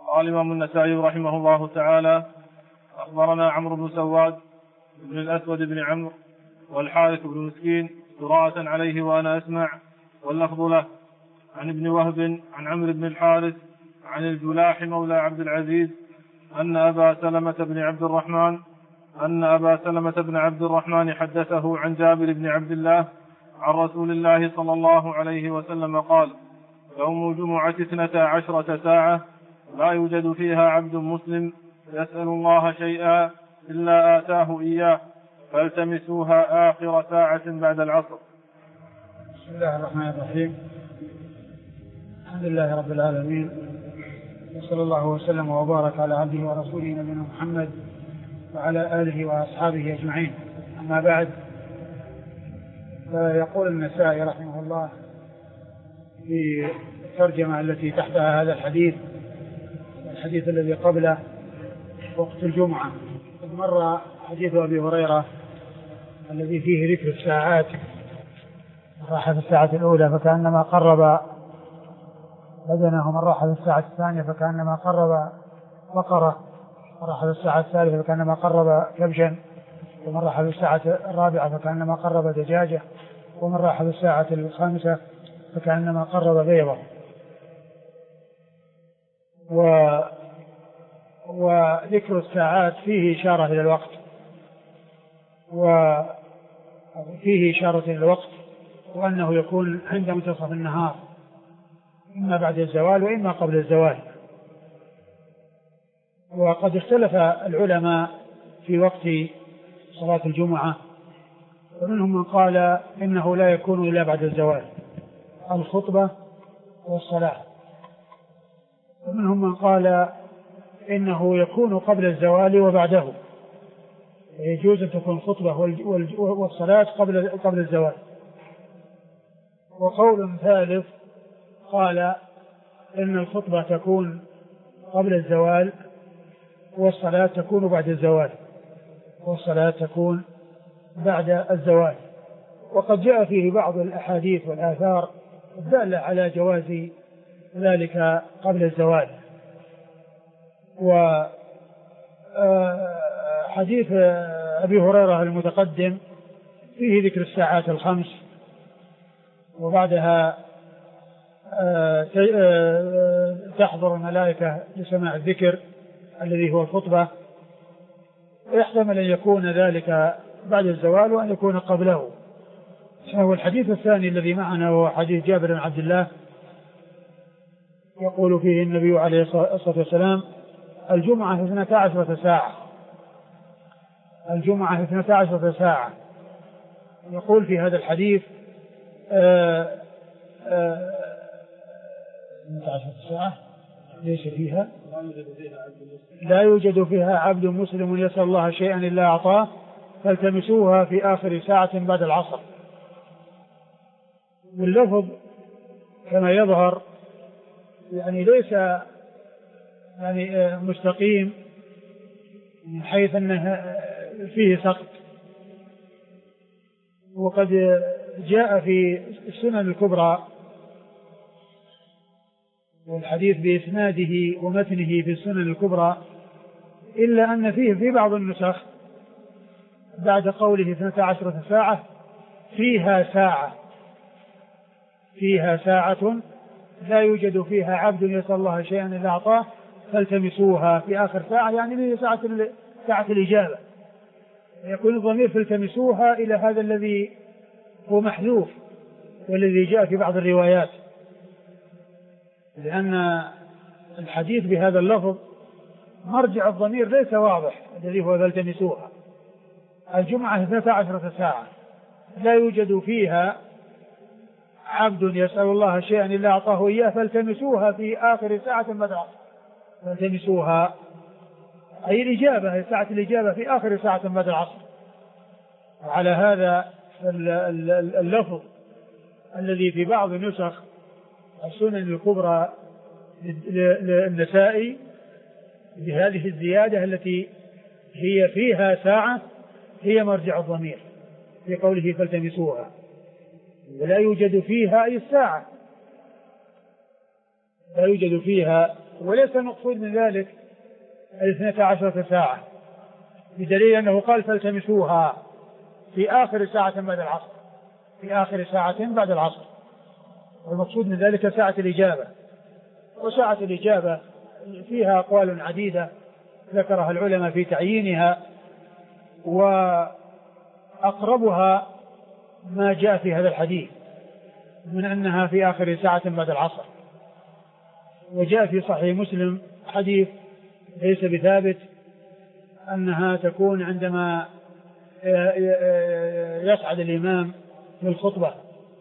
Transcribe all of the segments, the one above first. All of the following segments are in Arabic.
قال الإمام النسائي رحمه الله تعالى: أخبرنا عمرو بن سواد بن الأسود بن عمرو والحارث بن مسكين قراءة عليه وأنا أسمع، واللفظ له، عن ابن وهب عن عمرو بن الحارث عن الجلاح مولى عبد العزيز أن أبا سلمة بن عبد الرحمن حدثه عن جابر بن عبد الله عن رسول الله صلى الله عليه وسلم قال: يوم الجمعة 12 ساعة لا يوجد فيها عبد مسلم يسأل الله شيئا إلا آتاه إياه، فالتمسوها آخر ساعة بعد العصر. بسم الله الرحمن الرحيم. الحمد لله رب العالمين، وصلى الله وسلم وبارك على عبده ورسوله نبينا محمد وعلى آله وأصحابه أجمعين. أما بعد، فيقول النسائي رحمه الله في الترجمة التي تحتها هذا الحديث الذي قبله وقت الجمعة. مر حديث أبي هريرة الذي فيه ذكر الساعات، راح في الساعة الأولى فكأنما قرب بدنه، من راح في الساعة الثانية فكأنما قرب بقرة، راح في الساعة الثالثة فكأنما قرب كبشا، ومن راح في الساعة الرابعة فكأنما قرب دجاجة، ومن راح في الساعة الخامسة فكأنما قرب بيضة. وذكر الساعات فيه إشارة إلى الوقت، وفيه إشارة إلى الوقت، وأنه يكون عند منتصف النهار، إما بعد الزوال وإما قبل الزوال. وقد اختلف العلماء في وقت صلاة الجمعة، ومنهم من قال إنه لا يكون إلا بعد الزوال، الخطبة والصلاة، ومنهم من قال إنه يكون قبل الزوال وبعده، يجوز أن تكون الخطبة والصلاة قبل الزوال. وقول ثالث قال إن الخطبة تكون قبل الزوال والصلاة تكون بعد الزوال. وقد جاء فيه بعض الأحاديث والآثار الدالة على جواز ذلك قبل الزوال. وحديث أبي هريرة المتقدم فيه ذكر الساعات الخمس، وبعدها تحضر الملائكة لسماع الذكر الذي هو الخطبة، ويحتمل أن يكون ذلك بعد الزوال وأن يكون قبله. والحديث الثاني الذي معنا هو حديث جابر بن عبد الله، يقول فيه النبي عليه الصلاة والسلام: الجمعة 12 ساعة. يقول في هذا الحديث 12 ساعة ليس فيها لا يوجد فيها عبد مسلم يسأل الله شيئا إلا أعطاه، فالتمسوها في آخر ساعة بعد العصر. واللفظ كما يظهر يعني ليس مستقيم، من حيث أنه فيه سقط. وقد جاء في السنن الكبرى والحديث بإسناده ومتنه في السنن الكبرى، إلا أن فيه في بعض النسخ بعد قوله 12 ساعة فيها ساعة لا يوجد فيها عبد يسأل الله شيئا إلا أعطاه، فالتمسوها في آخر ساعة، يعني في ساعة الإجابة. يكون الضمير فالتمسوها إلى هذا الذي هو محذوف والذي جاء في بعض الروايات، لأن الحديث بهذا اللفظ مرجع الضمير ليس واضح الذي هو فالتمسوها. الجمعة 12 ساعة لا يوجد فيها عبد يسأل الله شيئا إلا أعطاه إياه، فالتمسوها في آخر ساعة بعد العصر. فالتمسوها أي الإجابة، ساعة الإجابة في آخر ساعة بعد العصر. وعلى هذا اللفظ الذي في بعض نسخ السنن الكبرى للنسائي بهذه الزيادة التي هي فيها ساعة هي مرجع الضمير في قوله فالتمسوها، ولا يوجد فيها أي الساعة، لا يوجد فيها وليس المقصود من ذلك 12 ساعة، بدليل أنه قال فالتمسوها في آخر ساعة بعد العصر، في آخر ساعة بعد العصر، والمقصود من ذلك ساعة الإجابة. وساعة الإجابة فيها أقوال عديدة ذكرها العلماء في تعيينها، وأقربها ما جاء في هذا الحديث من أنها في آخر ساعة بعد العصر. وجاء في صحيح مسلم حديث ليس بثابت أنها تكون عندما يصعد الإمام في الخطبة،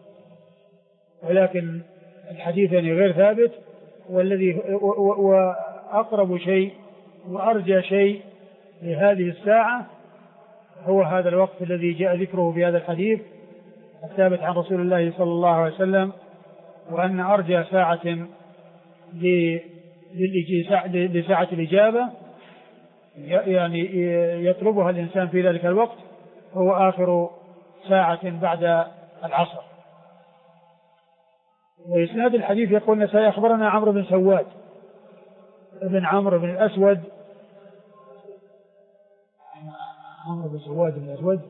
ولكن الحديث يعني غير ثابت. والذي وأقرب شيء وأرجى شيء لهذه الساعة هو هذا الوقت الذي جاء ذكره في هذا الحديث الثابت عن رسول الله صلى الله عليه وسلم، وأن أرجى ساعة لساعة الإجابة يعني يطلبها الإنسان في ذلك الوقت هو آخر ساعة بعد العصر. وإسناد الحديث يقول النسائي أخبرنا عمرو بن سواد ابن عمرو بن الأسود، عمرو بن سواد بن الأسود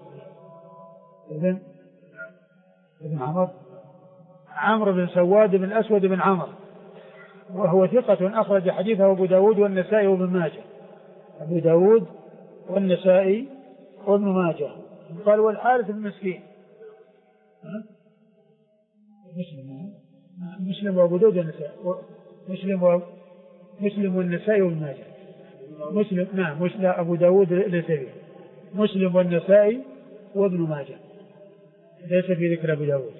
ابن عمرو بن سواد بن الأسود بن عمرو، وهو ثقة أخرج حديثه أبو داود والنسائي وابن ماجه، أبو داود والنسائي وابن ماجه. قال والحارث بن مسكين، مسلم وأبو داود والنسائي، مسلم والنسائي وابن ماجه، مسلم نعم مسلم أبو داود ليس مسلم والنسائي وابن ماجه، ليس في ذكر أبو داود.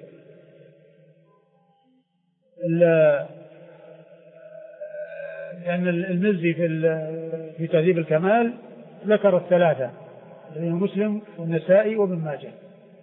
لأن المزي في تهذيب الكمال ذكر الثلاثة، مسلم والنسائي وابن ماجه.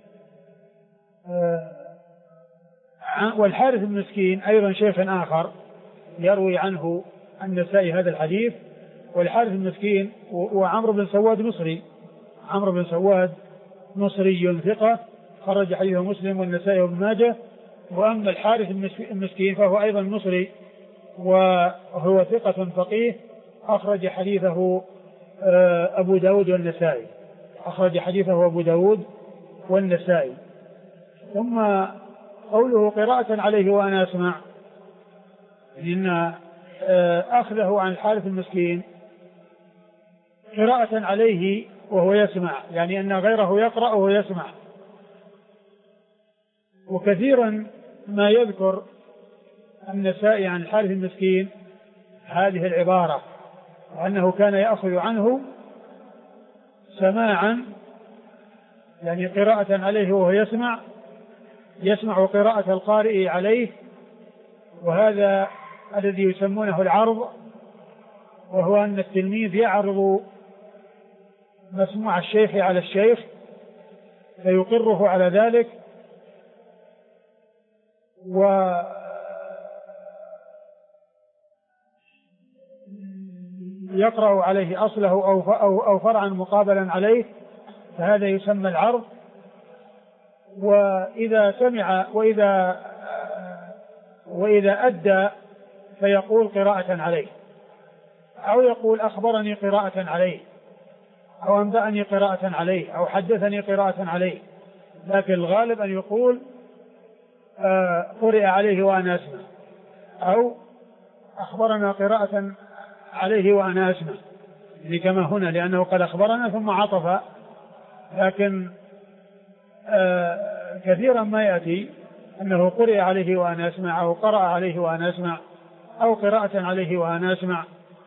والحارث بن مسكين أيضا شيخ آخر يروي عنه النسائي هذا الحديث. والحارث بن مسكين وعمرو بن سواد مصري، عمرو بن سواد مصري ثقة خرج حديثه مسلم والنسائي وابن ماجه. وأما الحارث المسكين فهو أيضا مصري وهو ثقة فقيه أخرج حديثه أبو داود والنسائي، أخرج حديثه أبو داود والنسائي. ثم قوله قراءة عليه وأنا أسمع، إن أخذه عن الحارث المسكين قراءة عليه وهو يسمع، يعني أن غيره يقرأ وهو يسمع. وكثيرا ما يذكر النسائي عن الحارث المسكين هذه العبارة، وأنه كان يأخذ عنه سماعا، يعني قراءة عليه وهو يسمع قراءة القارئ عليه، وهذا الذي يسمونه العرض، وهو أن التلميذ يعرض مسموع الشيخ على الشيخ فيقره على ذلك، ويقرأ عليه أصله أو فرعا مقابلا عليه، فهذا يسمى العرض. وإذا سمع وإذا أدى فيقول قراءة عليه، أو يقول أخبرني قراءة عليه، أو أنبأني قراءة عليه، أو حدثني قراءة عليه. لكن الغالب أن يقول قرئ عليه وأنا أسمع، أو أخبرنا قراءة عليه وأنا أسمع، يعني كما هنا، لأنه قد أخبرنا ثم عطف. لكن كثيرا ما يأتي أنه قرئ عليه وأنا أسمع، أو قرأ عليه وأنا أسمع، أو قراءة عليه وأنا أسمع،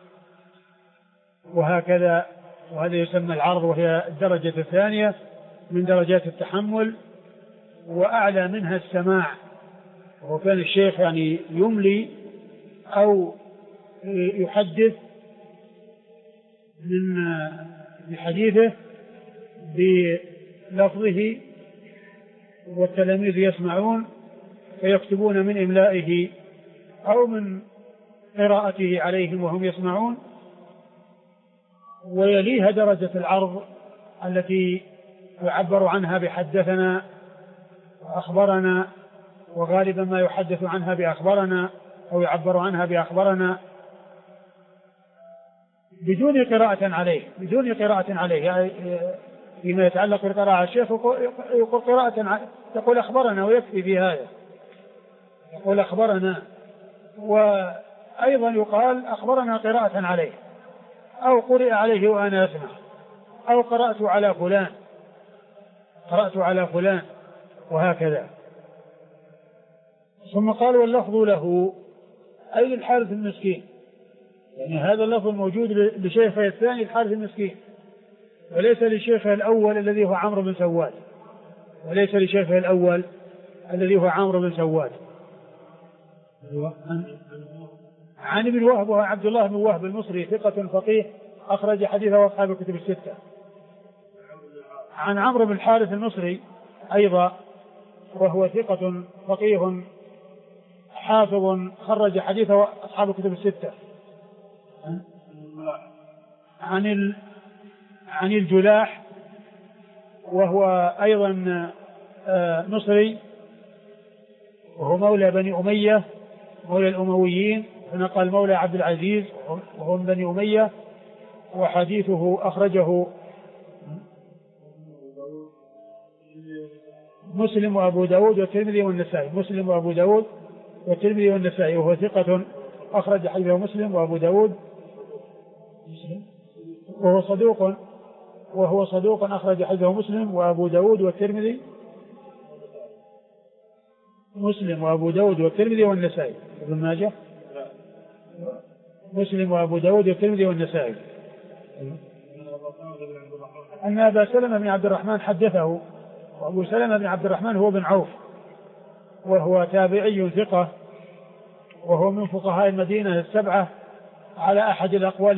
وهكذا. وهذا يسمى العرض، وهي الدرجة الثانية من درجات التحمل، وأعلى منها السماع. وكان الشيخ يعني يملي أو يحدث من حديثه بلفظه، والتلاميذ يسمعون فيكتبون من إملائه أو من قراءته عليهم وهم يسمعون. ويليها درجة العرض التي يعبر عنها بحدثنا وأخبرنا، وغالبا ما يحدث عنها بأخبرنا أو يعبر عنها بأخبرنا. بدون قراءة عليه يعني فيما يتعلق بالقراءة على الشيخ يقول يقول أخبرنا ويكفي في هذا، يقول أخبرنا، وأيضا يقال أخبرنا قراءة عليه، أو قرئ عليه وأنا أسمع، أو قرأت على فلان وهكذا. ثم قال واللفظ له أي للحارث المسكين، يعني هذا اللفظ موجود لشيخه الثاني الحارث المسكين، وليس لشيخه الأول الذي هو عمرو بن سواد، عن ابن وهب وهو عبد الله بن وهب المصري ثقة فقيه أخرج حديثه أصحاب الكتب الستة. عن عمرو بن الحارث المصري أيضا وهو ثقة فقيه حافظ خرج حديثه أصحاب الكتب الستة. عن الجلاح وهو أيضا مصري وهو مولى بني أمية مولى الأمويين، فنقل مولى عبد العزيز وهو من بني أمية، وحديثه أخرجه مسلم وأبو داود والترمذي والنسائي، وهو ثقة أخرج حديثه مسلم وأبو داود، وهو صدوق أخرج حديثه مسلم وأبو داود والترمذي والنسائي. ابن ماجه مسلم وأبو داود والترمذي والنسائي. أن أبا سلمة بن عبد الرحمن حدثه، وأبو سلمة بن عبد الرحمن هو بن عوف وهو تابعي ثقة، وهو من فقهاء المدينة السبعة على أحد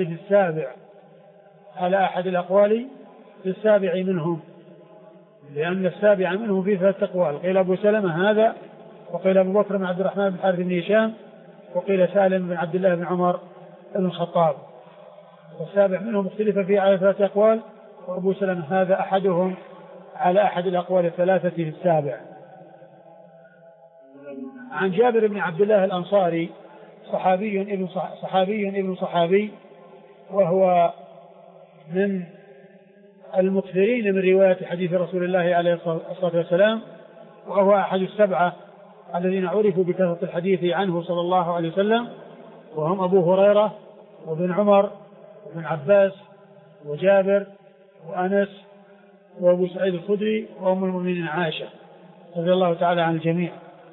الأقوال في السابع منهم، لأن السابع منهم في 3 أقوال، قيل أبو سلمة هذا، وقيل أبو بكر بن عبد الرحمن بن حارث بن هشام، وقيل سالم بن عبد الله بن عمر بن الخطاب، والسابع منهم اختلف فيه على 3 أقوال، وأبو سلمة هذا أحدهم على أحد الأقوال 3 في السابع. عن جابر بن عبد الله الأنصاري صحابي ابن صحابي، وهو من المكثرين من رواية حديث رسول الله عليه الصلاة والسلام، وهو أحد 7 الذين عرفوا بكثرة الحديث عنه صلى الله عليه وسلم، وهم أبو هريرة وابن عمر وابن عباس وجابر وأنس وأبو سعيد الخدري وأم المؤمنين عائشة رضي الله تعالى عن الجميع.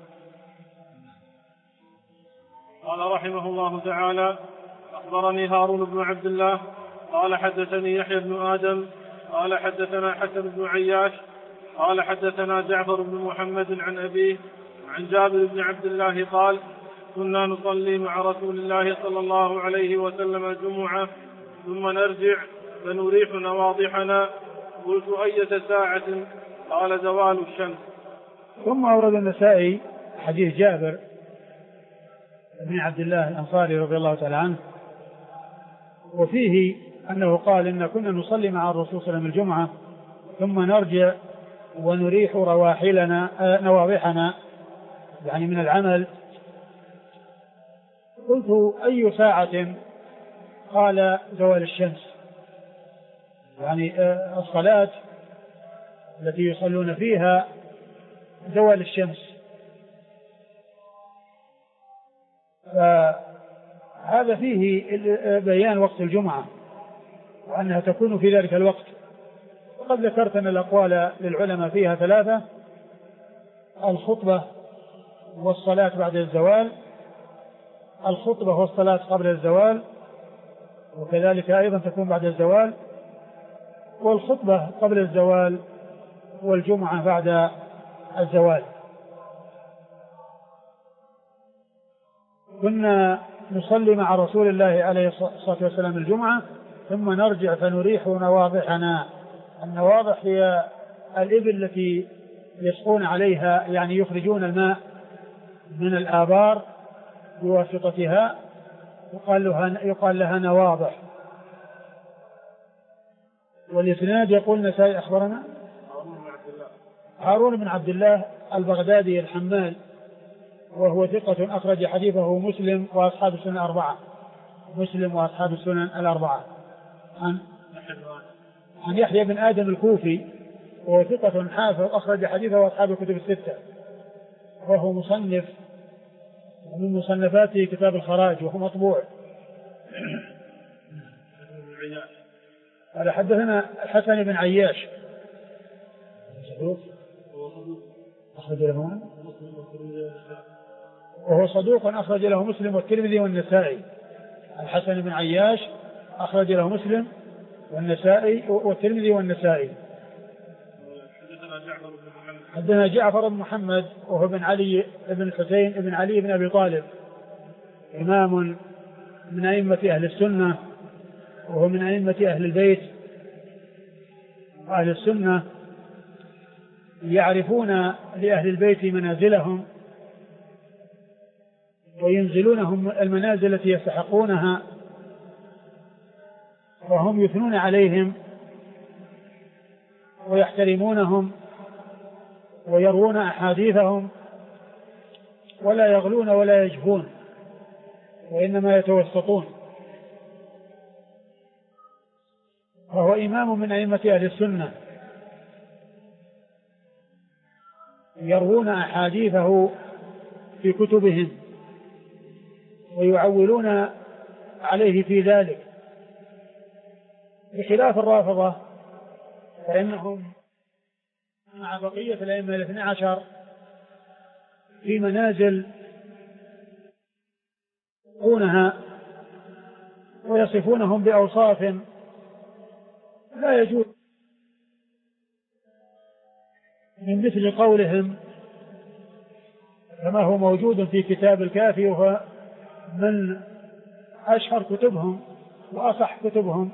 قال رحمه الله تعالى: أخبرني هارون بن عبد الله قال حدثني يحيى بن آدم قال حدثنا حسن بن عياش قال حدثنا جعفر بن محمد عن أبيه عن جابر بن عبد الله قال: كنا نصلي مع رسول الله صلى الله عليه وسلم الجمعة ثم نرجع فنريح نواضحنا. قلت: أية ساعة؟ قال: زوال الشمس. ثم أورد النسائي حديث جابر بن عبد الله الأنصاري رضي الله تعالى عنه، وفيه أنه قال: إن كنا نصلي مع الرسول صلى الله عليه وسلم الجمعة ثم نرجع ونريح نواضحنا يعني من العمل. قلت: أي ساعة؟ قال: زوال الشمس، يعني الصلاة التي يصلون فيها زوال الشمس. فهذا فيه بيان وقت الجمعة وأنها تكون في ذلك الوقت. وقد ذكرت أن الأقوال للعلماء فيها 3: الخطبة والصلاة بعد الزوال، الخطبة والصلاة قبل الزوال، وكذلك أيضا تكون بعد الزوال، والخطبة قبل الزوال والجمعة بعد الزوال. كنا نصلي مع رسول الله عليه الصلاة والسلام الجمعة ثم نرجع فنريح نواضحنا. النواضح هي الإبل التي يسقون عليها، يعني يخرجون الماء من الآبار بواسطتها، يقال لها نواضح. والإسناد يقول النسائي أخبرنا هارون بن عبد الله البغدادي الحمال، وهو ثقة أخرج حديثه مسلم وأصحاب السنن الأربعة. عن يحيى بن آدم الكوفي وهو ثقة حافظ أخرج حديثه أصحاب الكتب الستة، وهو مصنف ومن مصنفاته كتاب الخراج وهو مطبوع. قال حدثنا الحسن بن عياش وهو صدوق أخرج له مسلم والترمذي والنسائي. الحسن بن عياش أخرج له مسلم والنسائي والترمذي والنسائي. حدثنا جعفر بن محمد وهو بن علي بن الحسين بن علي بن أبي طالب، إمام من أئمة أهل السنة، وهو من أئمة أهل البيت. أهل السنة يعرفون لأهل البيت منازلهم وينزلونهم المنازل التي يستحقونها، وهم يثنون عليهم ويحترمونهم ويروون أحاديثهم ولا يغلون ولا يجفون، وإنما يتوسطون. وهو إمام من أئمة أهل السنة، يروون أحاديثه في كتبهم ويعولون عليه في ذلك، بخلاف الرافضة فإنهم مع بقية الأئمة الاثنى عشر في منازل يصفونها ويصفونهم بأوصاف لا يجوز، من مثل قولهم كما هو موجود في كتاب الكافي، وهو من أشهر كتبهم وأصح كتبهم،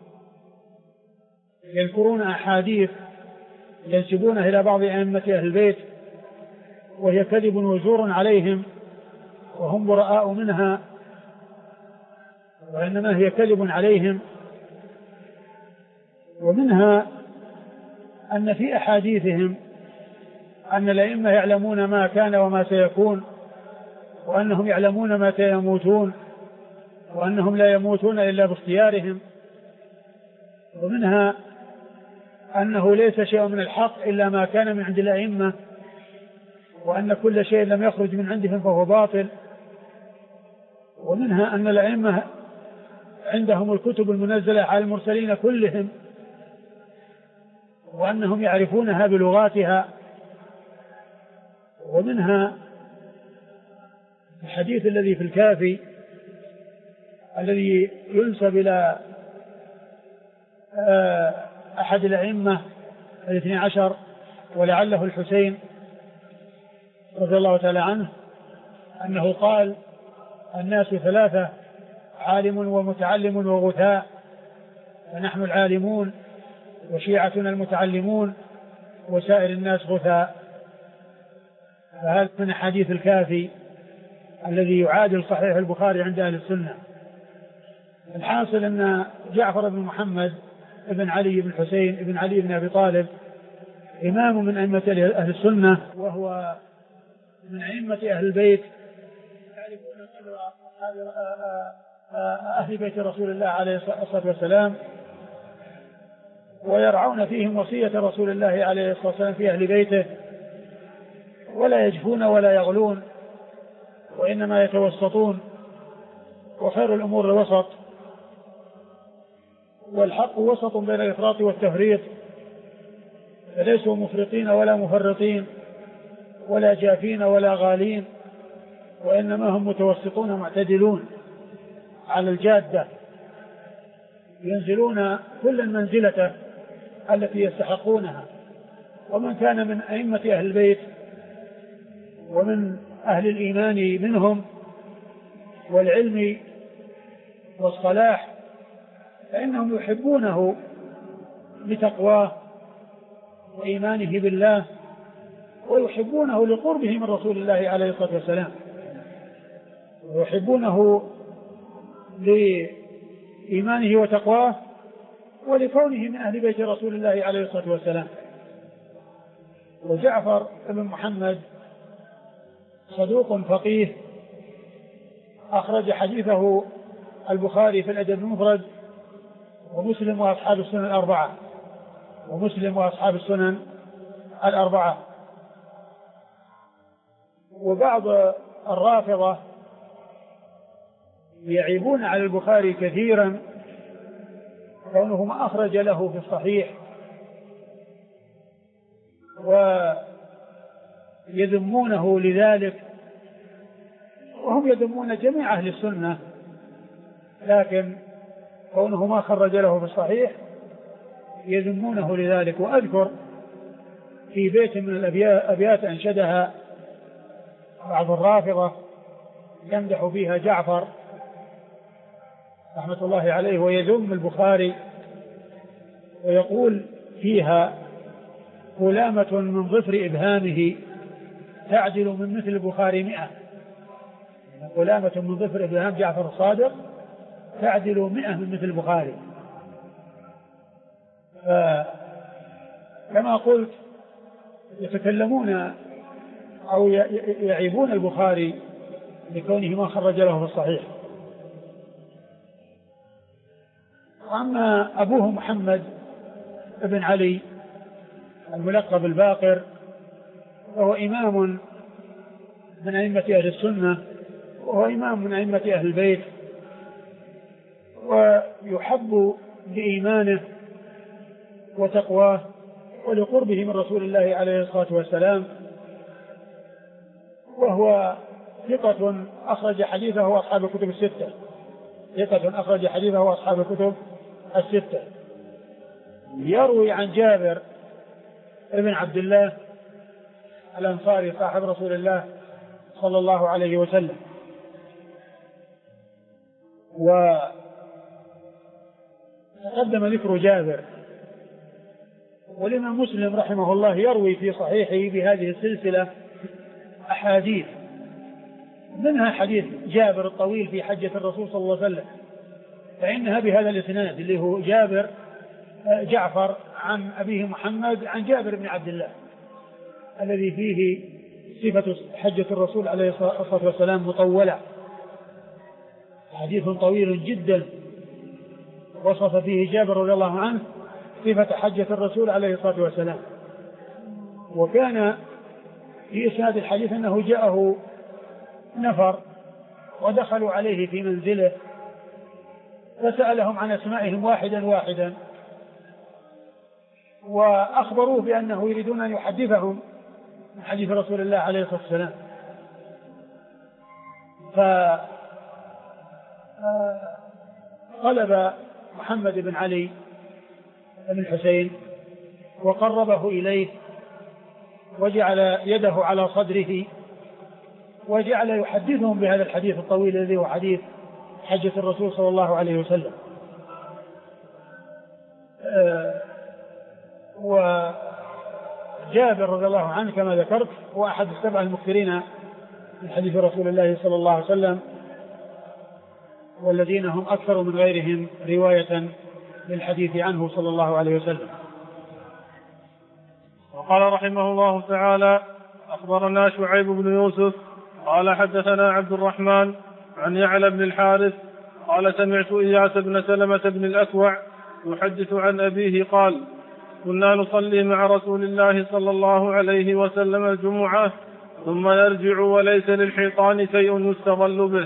يذكرون أحاديث ينسبونها إلى بعض أئمة أهل البيت وهي كذب وزور عليهم وهم براء منها، وإنما هي كذب عليهم. ومنها أن في أحاديثهم أن الأئمة يعلمون ما كان وما سيكون، وأنهم يعلمون متى يموتون، وأنهم لا يموتون إلا باختيارهم. ومنها أنه ليس شيء من الحق إلا ما كان من عند الأئمة، وأن كل شيء لم يخرج من عندهم فهو باطل. ومنها أن الأئمة عندهم الكتب المنزلة على المرسلين كلهم، وأنهم يعرفونها بلغاتها. ومنها الحديث الذي في الكافي الذي ينسب إلى أحد الأئمة الاثني عشر ولعله الحسين رضي الله تعالى عنه، أنه قال: الناس ثلاثة، عالم ومتعلم وغثاء، فنحن العالمون وشيعتنا المتعلمون وسائر الناس غثاء. فهذا من حديث الكافي الذي يعادل صحيح البخاري عند أهل السنة. الحاصل أن جعفر بن محمد ابن علي بن الحسين ابن علي بن أبي طالب إمام من أئمة أهل السنة، وهو من أئمة أهل البيت، يعرفون قدر أهل بيت رسول الله عليه الصلاة والسلام، ويرعون فيهم وصية رسول الله عليه الصلاة والسلام في أهل بيته، ولا يجفون ولا يغلون، وإنما يتوسطون. وخير الأمور الوسط، والحق وسط بين الإفراط والتفريط، فليسوا مفرطين ولا مفرطين ولا جافين ولا غالين، وإنما هم متوسطون معتدلون على الجادة، ينزلون كل منزلته التي يستحقونها. ومن كان من أئمة أهل البيت ومن أهل الإيمان منهم والعلم والصلاح فإنهم يحبونه لتقواه وإيمانه بالله، ويحبونه لقربه من رسول الله عليه الصلاة والسلام، ويحبونه لإيمانه وتقواه ولكونه من أهل بيت رسول الله عليه الصلاة والسلام. وجعفر بن محمد صدوق فقيه، أخرج حديثه البخاري في الأدب المفرد ومسلم وأصحاب السنن الأربعة، ومسلم وأصحاب السنن الأربعة. وبعض الرافضة يعيبون على البخاري كثيرا كونه ما أخرج له في الصحيح، ويذمونه لذلك، وهم يذمون جميع أهل السنة، لكن كونه ما خرج له في الصحيح يذمونه لذلك. وأذكر في بيت من الأبيات أنشدها بعض الرافضة يمدح فيها جعفر رحمة الله عليه ويذم البخاري، ويقول فيها: غلامة من ظفر إبهامه تعدل من مثل البخاري 100. غلامة من ظفر إبهام جعفر الصادق تعدل 100 من مثل البخاري. كما قلت يتكلمون أو يعيبون البخاري لكونه ما خرج له في الصحيح. أما أبوه محمد بن علي الملقب الباقر فهو إمام من أئمة أهل السنة، وهو إمام من أئمة أهل البيت، ويحب لإيمانه وتقواه ولقربه من رسول الله عليه الصلاة والسلام، وهو ثقة أخرج حديثه أصحاب الكتب الستة، ثقة أخرج حديثه أصحاب الكتب الستة. يروي عن جابر ابن عبد الله الأنصاري صاحب رسول الله صلى الله عليه وسلم. وتقدم ذكر جابر. والإمام مسلم رحمه الله يروي في صحيحه بهذه السلسلة أحاديث، منها حديث جابر الطويل في حجة الرسول صلى الله عليه وسلم، فإنها بهذا الإسناد اللي هو جعفر عن أبيه محمد عن جابر بن عبد الله، الذي فيه صفة حجة الرسول عليه الصلاة والسلام مطولة، حديث طويل جدا وصف فيه جابر رضي الله عنه صفة حجة الرسول عليه الصلاة والسلام. وكان في إسناد الحديث أنه جاءه نفر ودخلوا عليه في منزله فسألهم عن أسمائهم واحدا واحدا، وأخبروه بأنه يريدون أن يحدثهم عن حديث رسول الله عليه الصلاة والسلام. فطلب محمد بن علي بن الحسين وقربه إليه وجعل يده على صدره وجعل يحدثهم بهذا الحديث الطويل الذي هو حديث حجة الرسول صلى الله عليه وسلم. وجابر رضي الله عنه كما ذكرت هو أحد السبع المكثرين من حديث رسول الله صلى الله عليه وسلم، والذين هم أكثر من غيرهم رواية للحديث عنه صلى الله عليه وسلم. وقال رحمه الله تعالى: أخبرنا شعيب بن يوسف قال حدثنا عبد الرحمن عن يعلى بن الحارث قال سمعت إياس بن سلمة بن الأكوع يحدث عن أبيه قال: كنا نصلي مع رسول الله صلى الله عليه وسلم الجمعة ثم نرجع وليس للحيطان شيء يستظل به.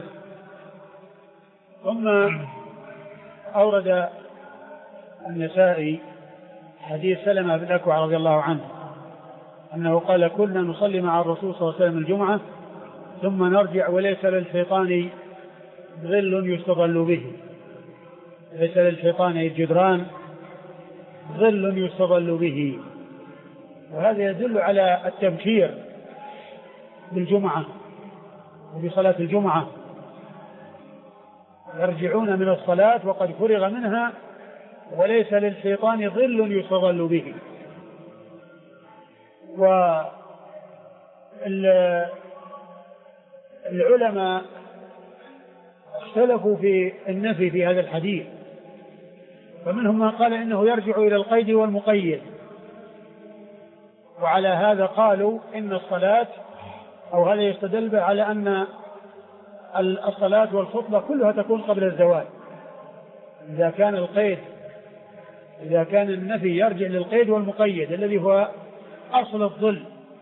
ثم أورد النسائي حديث سلمة بن الأكوع رضي الله عنه أنه قال: كنا نصلي مع الرسول صلى الله عليه وسلم الجمعة ثم نرجع وليس للشيطان ظل يستظل به. ليس للشيطان الجدران ظل يستظل به. وهذا يدل على التبكير بالجمعة وبصلاة الجمعة، يرجعون من الصلاة وقد فرغ منها وليس للشيطان ظل يستظل به. والعلماء اختلفوا في النفي في هذا الحديث، فمنهم من قال إنه يرجع إلى القيد والمقيد، وعلى هذا قالوا إن الصلاة أو هذا يستدل به على أن الصلاة والخطبة كلها تكون قبل الزوال. إذا كان القيد إذا كان النفي يرجع للقيد والمقيد الذي هو أصل الظل،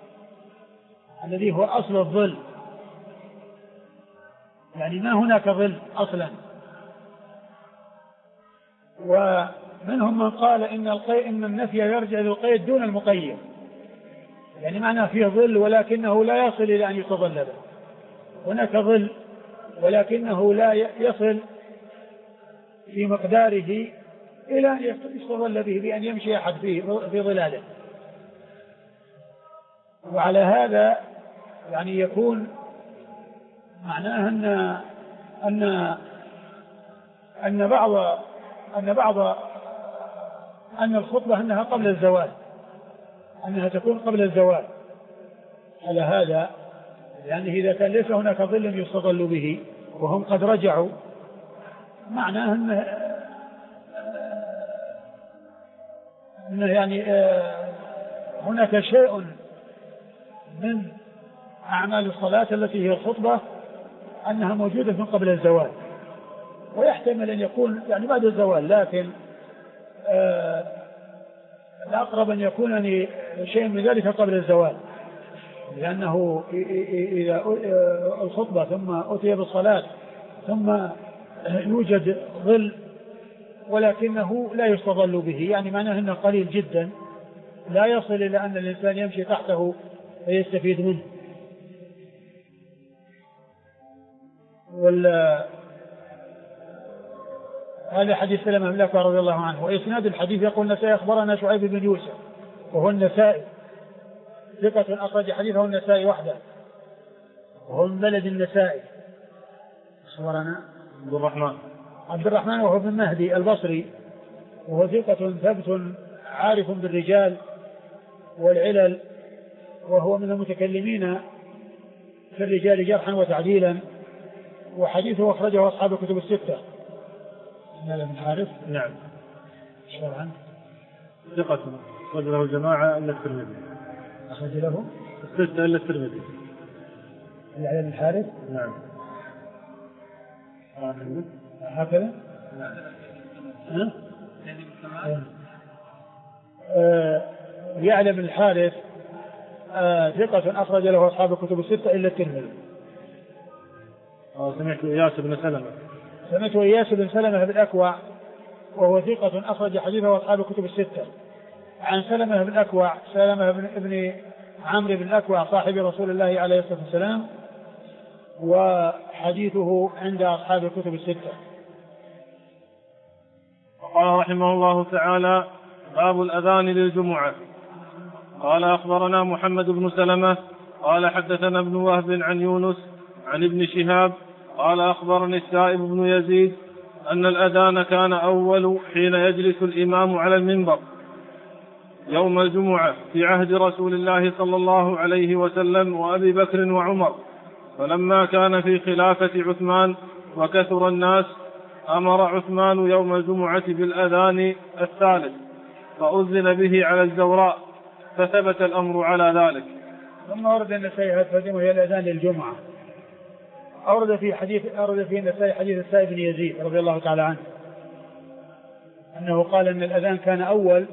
يعني ما هناك ظل أصلا. ومنهم من قال إن النفي يرجع للقيد دون المقيد، يعني معناه فيه ظل ولكنه لا يصل إلى أن يستظل به، هناك ظل ولكنه لا يصل في مقداره إلى أن يستظل به بأن يمشي أحد في ظلاله. وعلى هذا يعني يكون معناه أن الخطبة أنها قبل الزوال، أنها تكون قبل الزوال. على هذا يعني إذا كان ليس هناك ظل يستظل به وهم قد رجعوا، معناه أنه يعني هناك شيء من أعمال الصلاة التي هي الخطبة أنها موجودة من قبل الزوال، ويحتمل أن يكون يعني بعد الزوال، لكن الأقرب أن يكون شيء من ذلك قبل الزوال، لأنه إذا الخطبة ثم أتي بالصلاة ثم يوجد ظل ولكنه لا يستظل به، يعني معناه أنه قليل جدا لا يصل إلى أن الإنسان يمشي تحته فيستفيد منه. هذا حديث سلمة بن الأكوع رضي الله عنه. وإسناد الحديث يقول النسائي أخبرنا شعيب بن يوسف وهو النسائي ثقة أخرج حديثه النسائي وحده وهو من بلد النسائي. أخبرنا عبد الرحمن وهو بن مهدي البصري وهو ثقة ثبت عارف بالرجال والعلل، وهو من المتكلمين في الرجال جرحا وتعديلا، وحديثه أخرجه أصحاب الكتب الستة. هذا من عارف؟ نعم. شرعا ثقة أخرج له الجماعة إلا الترمذي. أخرج له الستة إلا الترمذي. علي بن الحارث؟ نعم. هكذا؟ نعم. يعلى بن الحارث ثقة أخرج له أصحاب الكتب الستة إلا الترمذي. سمعت إياس بن سلمة. سمعت إياس بن سلمة بن الأكوع وهو ثقة أخرج حديثه أصحاب الكتب الستة عن سلمة بن الأكوع، سلمة بن عمرو بن الأكوع صاحب رسول الله عليه الصلاة والسلام، وحديثه عند أصحاب الكتب الستة. وقال رحمه الله تعالى: باب الأذان للجمعة. قال أخبرنا محمد بن سلمة قال حدثنا ابن وهب عن يونس عن ابن شهاب قال أخبرني السائب بن يزيد أن الأذان كان أول حين يجلس الإمام على المنبر يوم الجمعة في عهد رسول الله صلى الله عليه وسلم وأبي بكر وعمر، فلما كان في خلافة عثمان وكثر الناس أمر عثمان يوم الجمعة بالأذان الثالث فأذن به على الزوراء، فثبت الأمر على ذلك. ثم ورد النسائي هذه وهي الأذان للجمعة. أورد في النسائي حديث السائب بن يزيد رضي الله تعالى عنه أنه قال أن الأذان كان أول،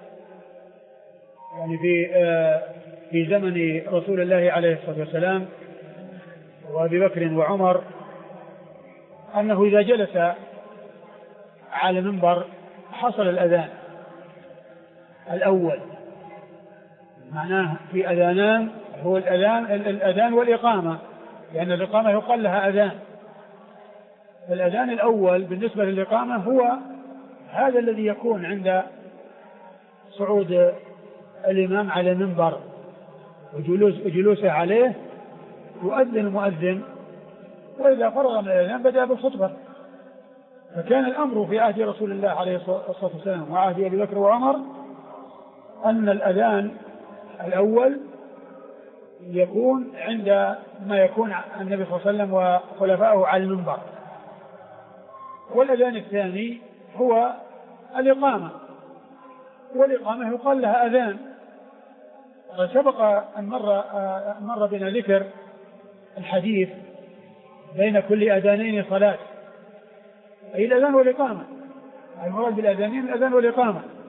يعني في زمن رسول الله عليه الصلاة والسلام وأبي بكر وعمر، أنه إذا جلس على المنبر حصل الأذان الأول. معناه في أذانان، هو الأذان والإقامة، لأن الإقامة يقال لها أذان. الأذان الأول بالنسبة للإقامة هو هذا الذي يكون عند صعود الإمام على المنبر وجلوسه عليه، يؤذن المؤذن، وإذا فرغ من الأذان بدأ بالخطبة. فكان الأمر في عهد رسول الله عليه الصلاة والسلام وعهد أبي بكر وعمر أن الأذان الأول يكون عند ما يكون النبي صلى الله عليه وسلم وخلفائه على المنبر، والأذان الثاني هو الإقامة، والإقامة يقال لها أذان. سبق أن مر بنا ذكر الحديث بين كل أذانين صلاة، أي الأذان والإقامة، المراد بالأذانين الأذان والإقامة.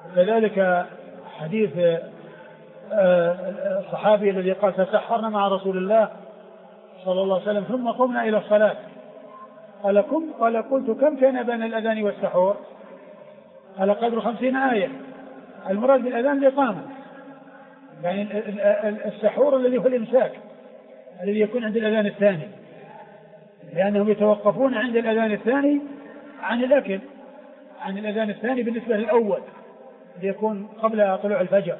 كذلك حديث الصحابي الذي قال تسحرنا مع رسول الله صلى الله عليه وسلم ثم قمنا إلى الصلاة قال قلت كم كان بين الأذان والسحور؟ قال قدر 50 آية. المراد بالأذان الإقامة، يعني السحور الذي هو الإمساك الذي يكون عند الأذان الثاني، لأنهم يتوقفون عند الأذان الثاني عن الأكل، عن الأذان الثاني بالنسبة للأول ليكون قبل طلوع الفجر.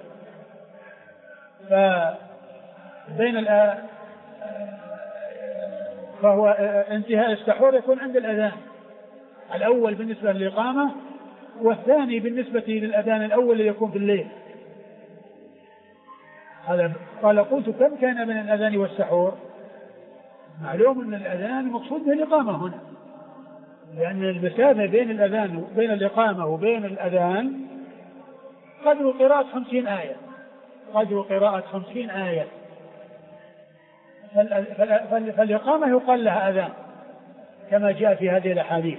فهو انتهاء السحور يكون عند الأذان الأول بالنسبة للإقامة، والثاني بالنسبة للأذان الأول يكون في الليل. قال قلت كم كان من الأذان والسحور؟ معلوم أن الأذان مقصود به الإقامة هنا، لأن المسافة بين الأذان بين الإقامة وبين الأذان قدر قراءة 50 آية، قدر قراءة 50 آية. فالإقامة يقال لها أذان كما جاء في هذه الأحاديث،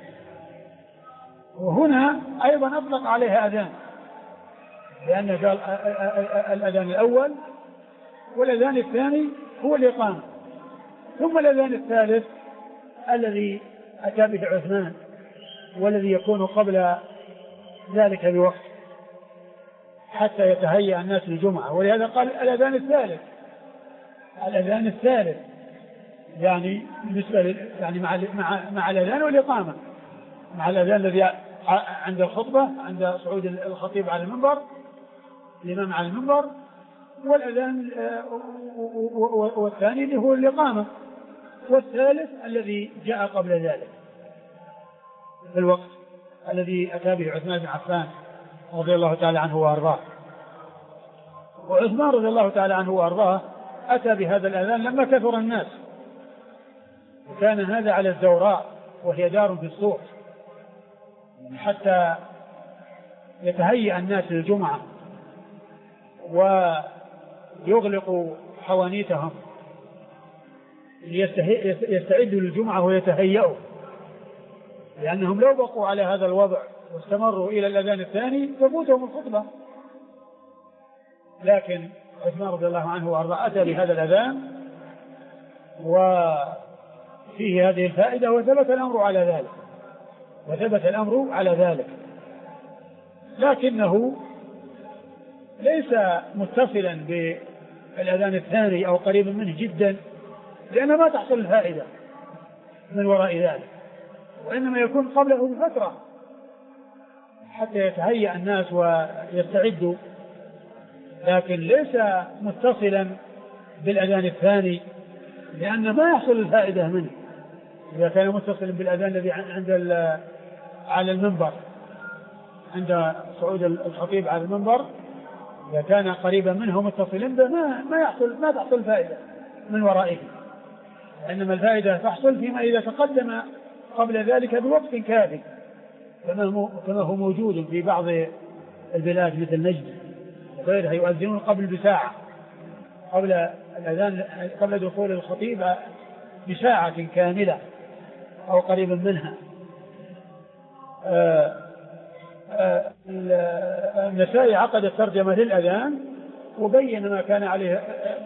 وهنا أيضا أطلق عليها أذان، لأن قال الأذان الأول والأذان الثاني هو الإقامة، ثم الأذان الثالث الذي أتى به عثمان والذي يكون قبل ذلك بوقت حتى يتهيأ الناس للجمعة، ولهذا قال الأذان الثالث. الأذان الثالث يعني بالنسبة يعني مع الأذان والإقامة، مع الأذان الذي عند الخطبة عند صعود الخطيب على المنبر، الإمام على المنبر، والأذان والثاني اللي هو الإقامة، والثالث الذي جاء قبل ذلك في الوقت الذي أتى به عثمان بن عفان رضي الله تعالى عنه وأرضاه. وعثمان رضي الله تعالى عنه وأرضاه أتى بهذا الأذان لما كثر الناس، وكان هذا على الزوراء وهي دار في السوق، حتى يتهيأ الناس للجمعة ويغلقوا حوانيتهم ليستعدوا للجمعة ويتهيأوا، لأنهم لو بقوا على هذا الوضع واستمروا إلى الأذان الثاني تفوتهم الخطبة. لكن عثمان رضي الله عنه وأرضاه أتى بهذا الأذان وفيه هذه الفائدة، وثبت الأمر على ذلك، لكنه ليس متصلا بالأذان الثاني أو قريبا منه جدا، لأن ما تحصل الفائدة من وراء ذلك، وإنما يكون قبله بفترة حتى يتهيأ الناس ويستعدوا، لكن ليس متصلا بالأذان الثاني، لأن ما يحصل الفائدة منه. إذا كان متصلا بالأذان الذي على المنبر عند صعود الخطيب على المنبر، إذا كان قريبا منه متصلا به ما تحصل الفائدة من ورائه، إنما الفائدة تحصل فيما إذا تقدم قبل ذلك بوقت كافي، كما هو موجود في بعض البلاد مثل نجد وغيرها، يؤذنون قبل بساعة، قبل الأذان، قبل دخول الخطيب بساعة كاملة أو قريبا منها. النسائي عقد الترجمة للأذان وبين ما كان عليه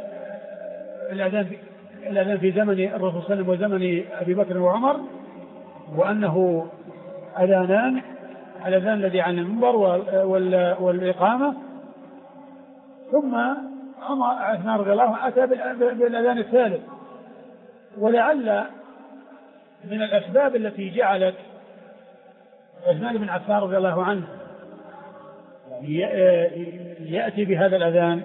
الأذان في زمن الرسول صلى الله عليه وسلم وزمن أبي بكر وعمر، وأنه أذانان، الأذان الذي عن المنبر والإقامة، ثم عثمان رضي الله عنه أتى بالأذان الثالث. ولعل من الأسباب التي جعلت عثمان بن عفان رضي الله عنه يأتي بهذا الأذان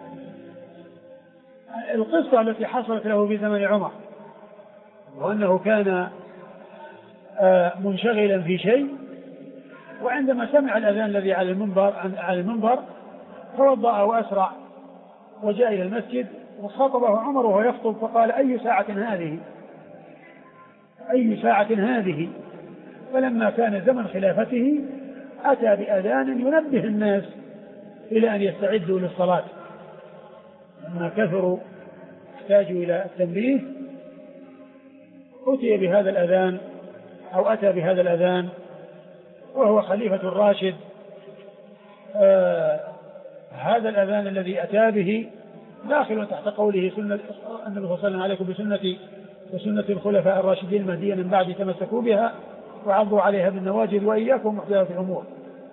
القصة التي حصلت له في زمن عمر، وأنه كان منشغلا في شيء، وعندما سمع الأذان الذي على المنبر توضأ وأسرع وجاء إلى المسجد وخاطبه عمر وهو يخطب، فقال أي ساعة هذه؟ فلما كان زمن خلافته أتى بأذان ينبه الناس إلى أن يستعدوا للصلاة، لما كثروا احتاجوا إلى التنبيه، أتي بهذا الأذان أو أتى بهذا الأذان، وهو خليفة الراشد هذا الأذان الذي أتى به داخل تحت قوله سنة النبي صلى الله عليه وسلم عليكم بسنتي وسنة الخلفاء الراشدين المهديين من بعد تمسكوا بها وعضوا عليها بالنواجذ وإياكم محدثات الأمور.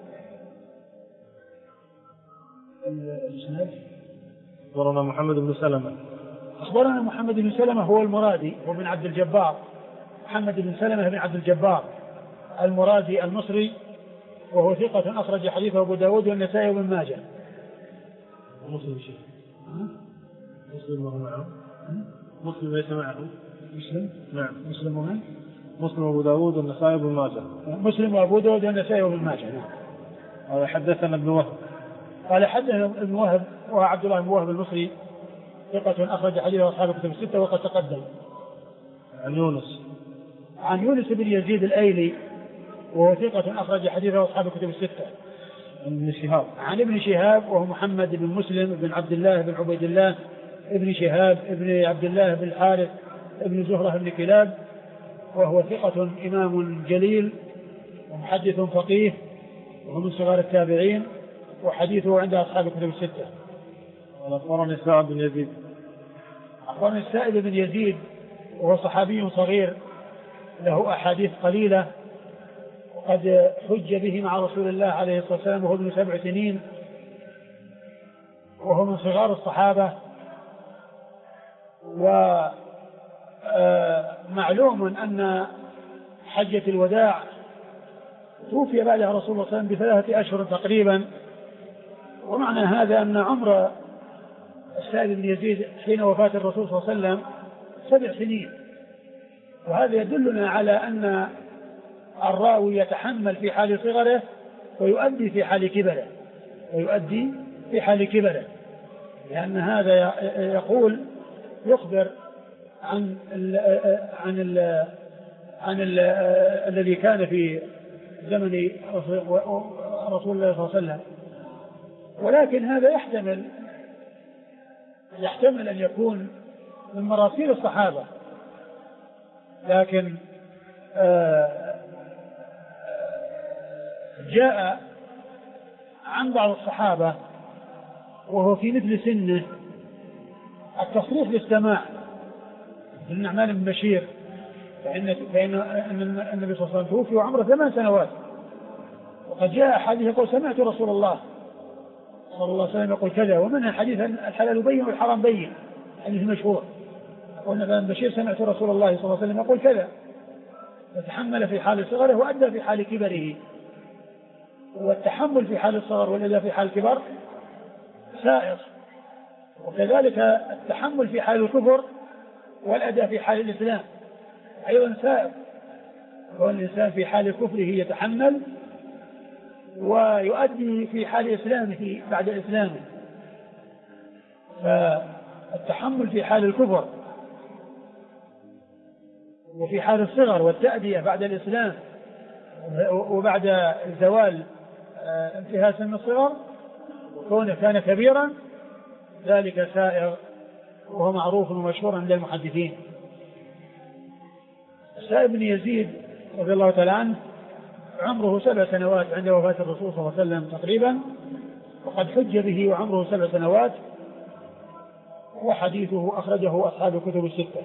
أخبرنا محمد بن سلمة. أخبرنا محمد بن سلمة هو المرادي هو بن عبد الجبار، محمد بن سلمة بن عبد الجبار المرادي المصري، وهو ثقة أخرج حديثه أبو داود والنسائي وابن ماجه. مسلم شيء. مسلم وهو معه. مسلم ليس معه. مسلم. نعم. مسلم ومن؟ مسلم وأبو داود والنسائي وابن ماجه. مسلم وأبو داود والنسائي وابن ماجه. نعم. قال حدثنا ابن وهب. قال حدثنا ابن وهب وعبد الله بن وهب المصري ثقة أخرج حديثه أصحاب الكتب الستة وقد تقدم. عن يونس. عن يونس بن يزيد الأيلي وهو ثقة أخرج حديثه أصحاب الكتب الستة. عن ابن شهاب. عن ابن شهاب وهو محمد بن مسلم بن عبد الله بن عبيد الله ابن شهاب ابن عبد الله بن الحارث ابن زهرة بن كلاب، وهو ثقة إمام جليل ومحدث فقيه وهو من صغار التابعين وحديثه عند أصحاب الكتب الستة. أخبرني السائب بن يزيد. أخبرني السائب بن يزيد وهو صحابي صغير له أحاديث قليلة وقد حج به مع رسول الله عليه الصلاة والسلام وهو ابن 7 سنين، وهو من صغار الصحابة. ومعلوم أن حجة الوداع توفي بعدها رسول الله صلى الله عليه وسلم ب3 أشهر تقريبا، ومعنى هذا أن عمر السائب بن يزيد حين وفاة الرسول صلى الله عليه وسلم 7 سنين، وهذا يدلنا على أن الراوي يتحمل في حال صغره ويؤدي في حال كبره، لأن هذا يخبر عن الذي كان في زمن رسول الله صلى الله عليه وسلم. ولكن هذا يحتمل أن يكون من مراسيل الصحابة، لكن جاء عن بعض الصحابة وهو في مثل سنه التصريح بالسماع من نعمان بن بشير، فإن النبي صلى الله عليه وسلم توفي وعمره 8 سنوات، وقد جاء حديث يقول سمعت رسول الله صلى الله عليه وسلم يقول كذا، ومنها حديث الحلال بين والحرام بين، حديث مشهور، وابن بشير سمعت رسول الله صلى الله عليه وسلم يقول كذا، يتحمل في حال صغره وأدى في حال كبره، والتحمل في حال الصغر والأداء في حال الكبر سائغ، وكذلك التحمل في حال الكفر والأداء في حال الإسلام أيضا سائغ، والإنسان في حال كفره يتحمل ويؤدي في حال إسلامه بعد إسلامه، فالتحمل في حال الكفر وفي حال الصغر والتأدية بعد الإسلام وبعد زوال انتهاء سن الصغر وكونه كان كبيرا ذلك سائغ، وهو معروف ومشهور عند المحدثين. السائب بن يزيد رضي الله تعالى عنه عمره 7 سنوات عند وفاة الرسول صلى الله عليه وسلم تقريبا، وقد حج به وعمره 7 سنوات، وحديثه أخرجه أصحاب الكتب الستة.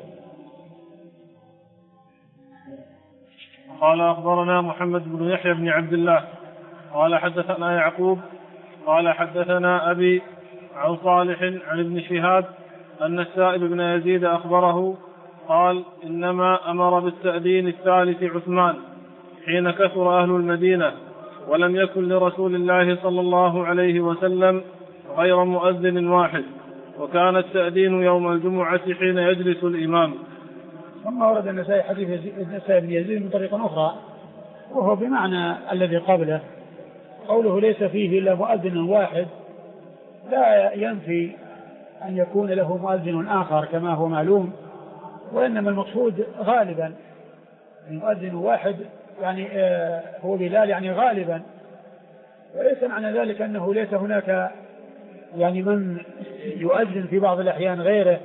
قال أخبرنا محمد بن يحيى بن عبد الله قال حدثنا يعقوب قال حدثنا أبي عن صالح عن ابن شهاب أن السائب بن يزيد أخبره قال إنما أمر بالتأذين الثالث عثمان حين كثر أهل المدينة، ولم يكن لرسول الله صلى الله عليه وسلم غير مؤذن واحد، وكان التأذين يوم الجمعة حين يجلس الإمام. ثم ورد النسائي حديث السائب بن يزيد من طريق أخرى وهو بمعنى الذي قبله، قوله ليس فيه إلا مؤذن واحد لا ينفي أن يكون له مؤذن آخر كما هو معلوم، وإنما المقصود غالبا المؤذن واحد يعني هو بلال يعني غالبا، وليس معنى ذلك أنه ليس هناك يعني من يؤذن في بعض الأحيان غيره،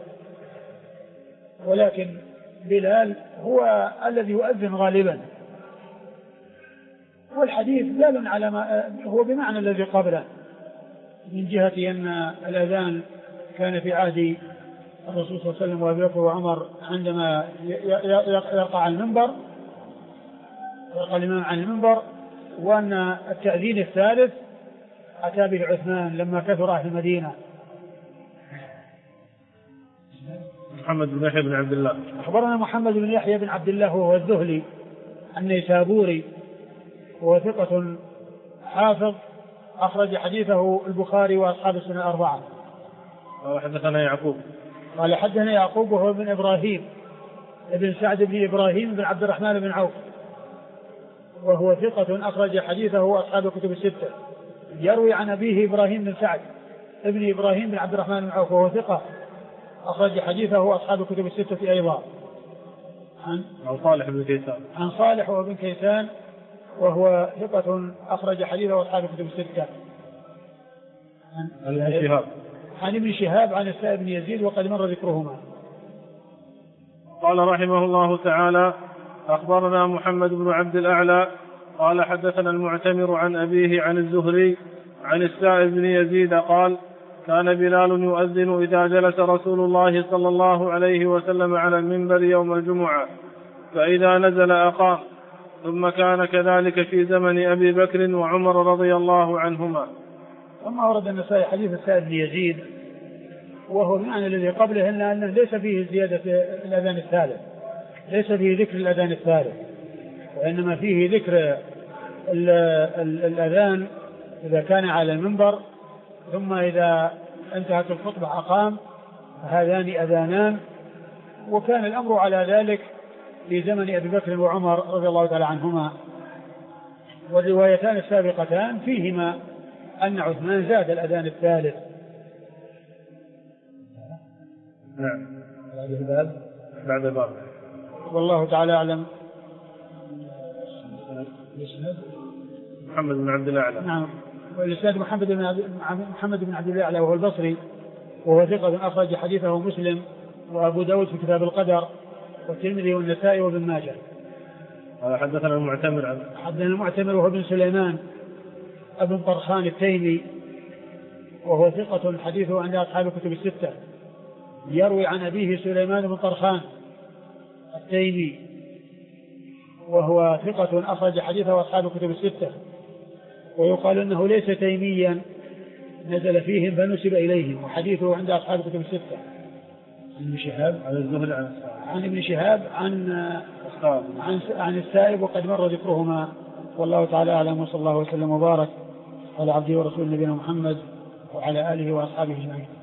ولكن بلال هو الذي يؤذن غالبا، والحديث دال على ما هو بمعنى الذي قبله، من جهة أن الأذان كان في عهد الرسول صلى الله عليه وسلم وأبي بكر وعمر عندما يرقى عن المنبر، يرقى الإمام عن المنبر، وأن التأذين الثالث أتى به عثمان لما كثر أهل المدينة. محمد بن يحيى بن عبد الله. أخبرنا محمد بن يحيى بن عبد الله وهو الذهلي النيسابوري، وهو ثقة حافظ أخرج حديثه البخاري وأصحاب السنن الأربعة. قال حدثنا يعقوب. قال حدثنا يعقوب وهو ابن إبراهيم ابن سعد بن إبراهيم بن عبد الرحمن بن عوف، وهو ثقة أخرج حديثه أصحاب الكتب الستة. يروي عن أبيه إبراهيم بن سعد ابن إبراهيم بن عبد الرحمن بن عوف، وهو ثقة أخرج حديثه أصحاب الكتب الستة أيضا. عن صالح بن كيسان. عن صالح وابن كيسان، وهو ثقة أخرج حديثه أصحاب الكتب الستة. عن ابن شهاب عن السائب بن يزيد وقد مر ذكرهما. قال رحمه الله تعالى: أخبرنا محمد بن عبد الأعلى قال حدثنا المعتمر عن أبيه عن الزهري عن السائب بن يزيد قال: كان بلال يؤذن إذا جلس رسول الله صلى الله عليه وسلم على المنبر يوم الجمعة، فإذا نزل أقام، ثم كان كذلك في زمن أبي بكر وعمر رضي الله عنهما. ثم أورد النسائي حديث السائب بن يزيد، وهو بمعنى الذي قبله أنه ليس فيه زيادة الأذان الثالث، ليس فيه ذكر الأذان الثالث، وإنما فيه ذكر الأذان إذا كان على المنبر، ثم إذا انتهت الخطبة أقام، هذان أذانان. وكان الأمر على ذلك في زمن أبي بكر وعمر رضي الله تعالى عنهما. والروايتان السابقتان فيهما أن عثمان زاد الأذان الثالث. نعم. بعد الباب. والله تعالى أعلم. محمد بن عبد الأعلى. نعم. والإسناد محمد بن عبد الأعلى وهو البصري، وهو ثقة أخرج حديثه مسلم وأبو داود في كتاب القدر والترمذي والنسائي وابن ماجه. قال حدثنا المعتمر حدثنا المعتمر وهو ابن سليمان ابن طرخان التيمي، وهو ثقة حديثه عند أصحاب الكتب الستة. يروي عن أبيه سليمان بن طرخان التيمي، وهو ثقة أخرج حديثه أصحاب الكتب الستة. ويقال أنه ليس تيميا، نزل فيهم فنسب إليهم، وحديثه عند أصحاب الكتب الستة. عن ابن شهاب عن الزهري عن ابن شهاب عن السائب وقد مر ذكرهما. والله تعالى أعلم، وصلى الله وسلم وبارك على عبده ورسوله نبينا محمد وعلى آله وأصحابه أجمعين.